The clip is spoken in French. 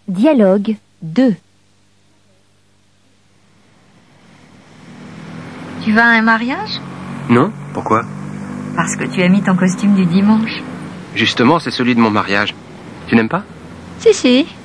Dialogue 2. Tu vas à un mariage? Non, pourquoi? Parce que tu as mis ton costume du dimanche. Justement, c'est celui de mon mariage. Tu n'aimes pas? Si.